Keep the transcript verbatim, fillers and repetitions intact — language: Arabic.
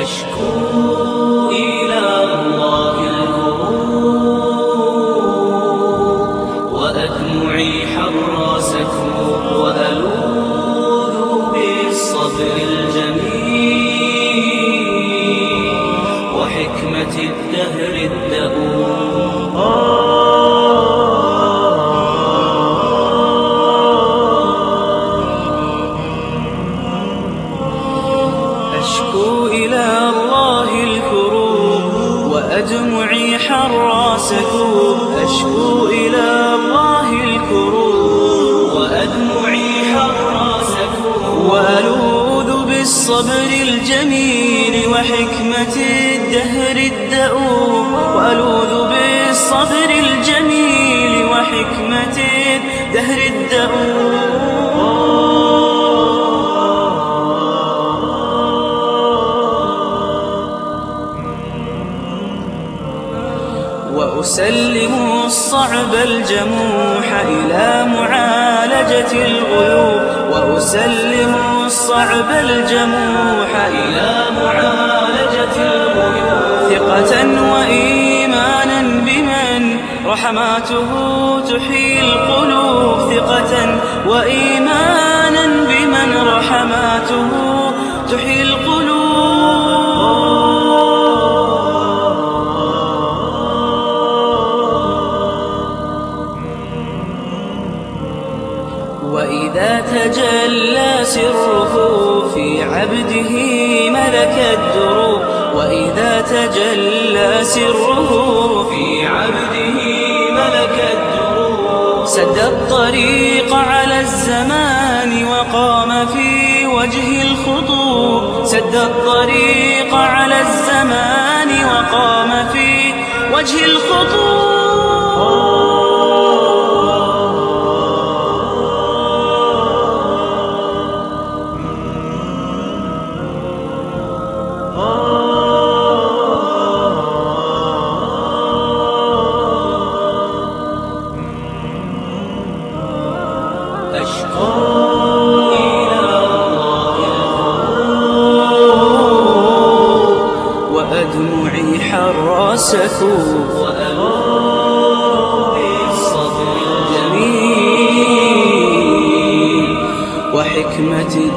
أشكو إلى الله الكروب وأدمعي حراست وألوذ بالصبر الجميل وحكمة الدهر الدؤوب. أشكو إلى الله الكروب وأدمعي حراست أشكو إلى الله الكروب وأدمعي حراست وألوذ بالصبر الجميل وحكمة الدهر الدؤوب وألوذ بالصبر الجميل وحكمة الدهر الدؤوب. وأسلم الصعب الجموح إلى معالجة الغيوب وأسلم الصعب الجموح إلى معالجة الغيوب ثقة وإيمانا بمن رحماته تحيي القلوب ثقة وإيمانا بمن رحماته تحيي القلوب. وإذا تجلى سره في عبده ملك الدروب وإذا تجلى سره في عبده ملك الدروب سد الطريق على الزمان وقام في وجه الخطوب سد الطريق على الزمان وقام في وجه الخطوب. أشكو إلى الله الكروب وأدمعي حراست وألوذ بالصبر الجميل وحكمة